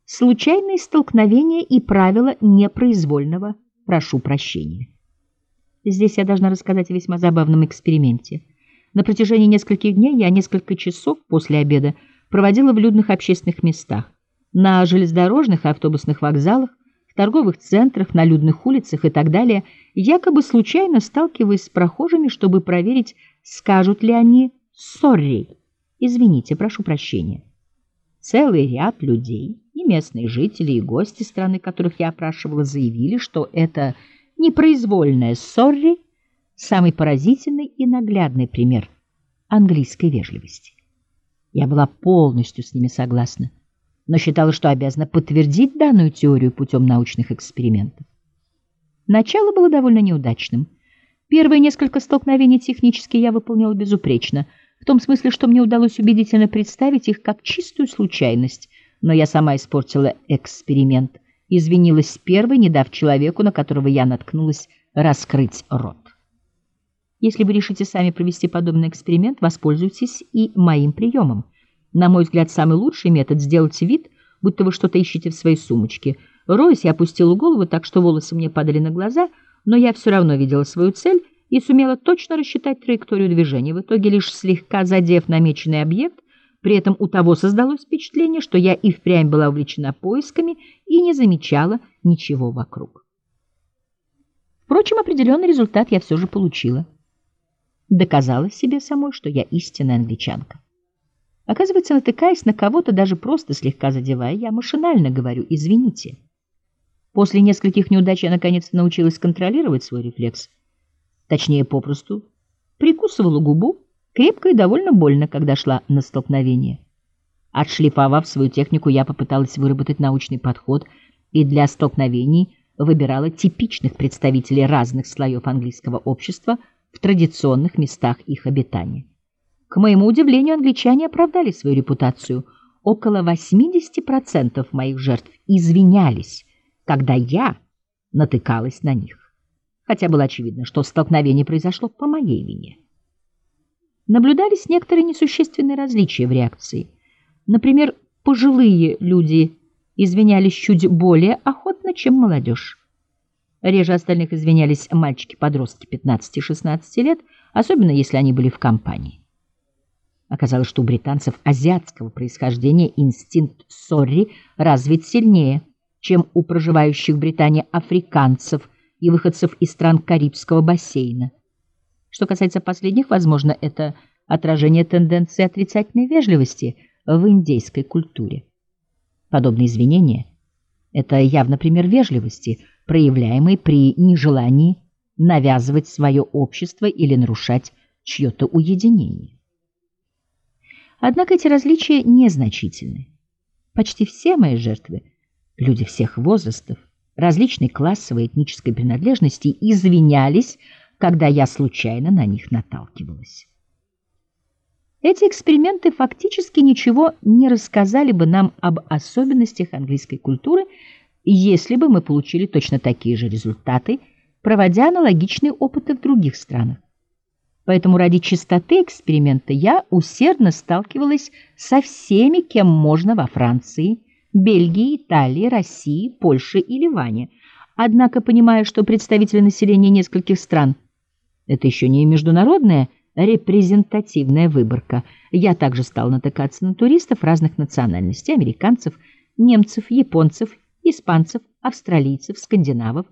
случайные столкновения и правила непроизвольного «прошу прощения». Здесь я должна рассказать о весьма забавном эксперименте. На протяжении нескольких дней я несколько часов после обеда проводила в людных общественных местах, на железнодорожных и автобусных вокзалах, в торговых центрах, на людных улицах и так далее, якобы случайно сталкиваясь с прохожими, чтобы проверить, скажут ли они «sorry», «извините, прошу прощения». Целый ряд людей, и местные жители, и гости страны, которых я опрашивала, заявили, что это непроизвольное «sorry» — самый поразительный и наглядный пример английской вежливости. Я была полностью с ними согласна, но считала, что обязана подтвердить данную теорию путем научных экспериментов. Начало было довольно неудачным. Первые несколько столкновений технически я выполнила безупречно, в том смысле, что мне удалось убедительно представить их как чистую случайность, но я сама испортила эксперимент, извинилась первой, не дав человеку, на которого я наткнулась, раскрыть рот. Если вы решите сами провести подобный эксперимент, воспользуйтесь и моим приемом. На мой взгляд, самый лучший метод — сделать вид, будто вы что-то ищете в своей сумочке. Роясь, я опустила голову так, что волосы мне падали на глаза, но я все равно видела свою цель и сумела точно рассчитать траекторию движения. В итоге, лишь слегка задев намеченный объект, при этом у того создалось впечатление, что я и впрямь была увлечена поисками и не замечала ничего вокруг. Впрочем, определенный результат я все же получила. Доказала себе самой, что я истинная англичанка. Оказывается, натыкаясь на кого-то, даже просто слегка задевая, я машинально говорю «извините». После нескольких неудач я наконец-то научилась контролировать свой рефлекс. Точнее, попросту прикусывала губу, крепко и довольно больно, когда шла на столкновение. Отшлифовав свою технику, я попыталась выработать научный подход и для столкновений выбирала типичных представителей разных слоев английского общества в традиционных местах их обитания. К моему удивлению, англичане оправдали свою репутацию. Около 80% моих жертв извинялись, когда я натыкалась на них. Хотя было очевидно, что столкновение произошло по моей вине. Наблюдались некоторые несущественные различия в реакции. Например, пожилые люди извинялись чуть более охотно, чем молодежь. Реже остальных извинялись мальчики-подростки 15-16 лет, особенно если они были в компании. Оказалось, что у британцев азиатского происхождения инстинкт «sorry» развит сильнее, чем у проживающих в Британии африканцев и выходцев из стран Карибского бассейна. Что касается последних, возможно, это отражение тенденции отрицательной вежливости в индейской культуре. Подобные извинения – это явно пример вежливости, проявляемый при нежелании навязывать свое общество или нарушать чье-то уединение. Однако эти различия незначительны. Почти все мои жертвы – люди всех возрастов, различной классовой и этнической принадлежности, извинялись, когда я случайно на них наталкивалась. Эти эксперименты фактически ничего не рассказали бы нам об особенностях английской культуры, если бы мы получили точно такие же результаты, проводя аналогичные опыты в других странах. Поэтому ради чистоты эксперимента я усердно сталкивалась со всеми, кем можно во Франции, Бельгии, Италии, России, Польше и Ливане. Однако, понимая, что представители населения нескольких стран – это еще не международная репрезентативная выборка, я также стала натыкаться на туристов разных национальностей – американцев, немцев, японцев, испанцев, австралийцев, скандинавов,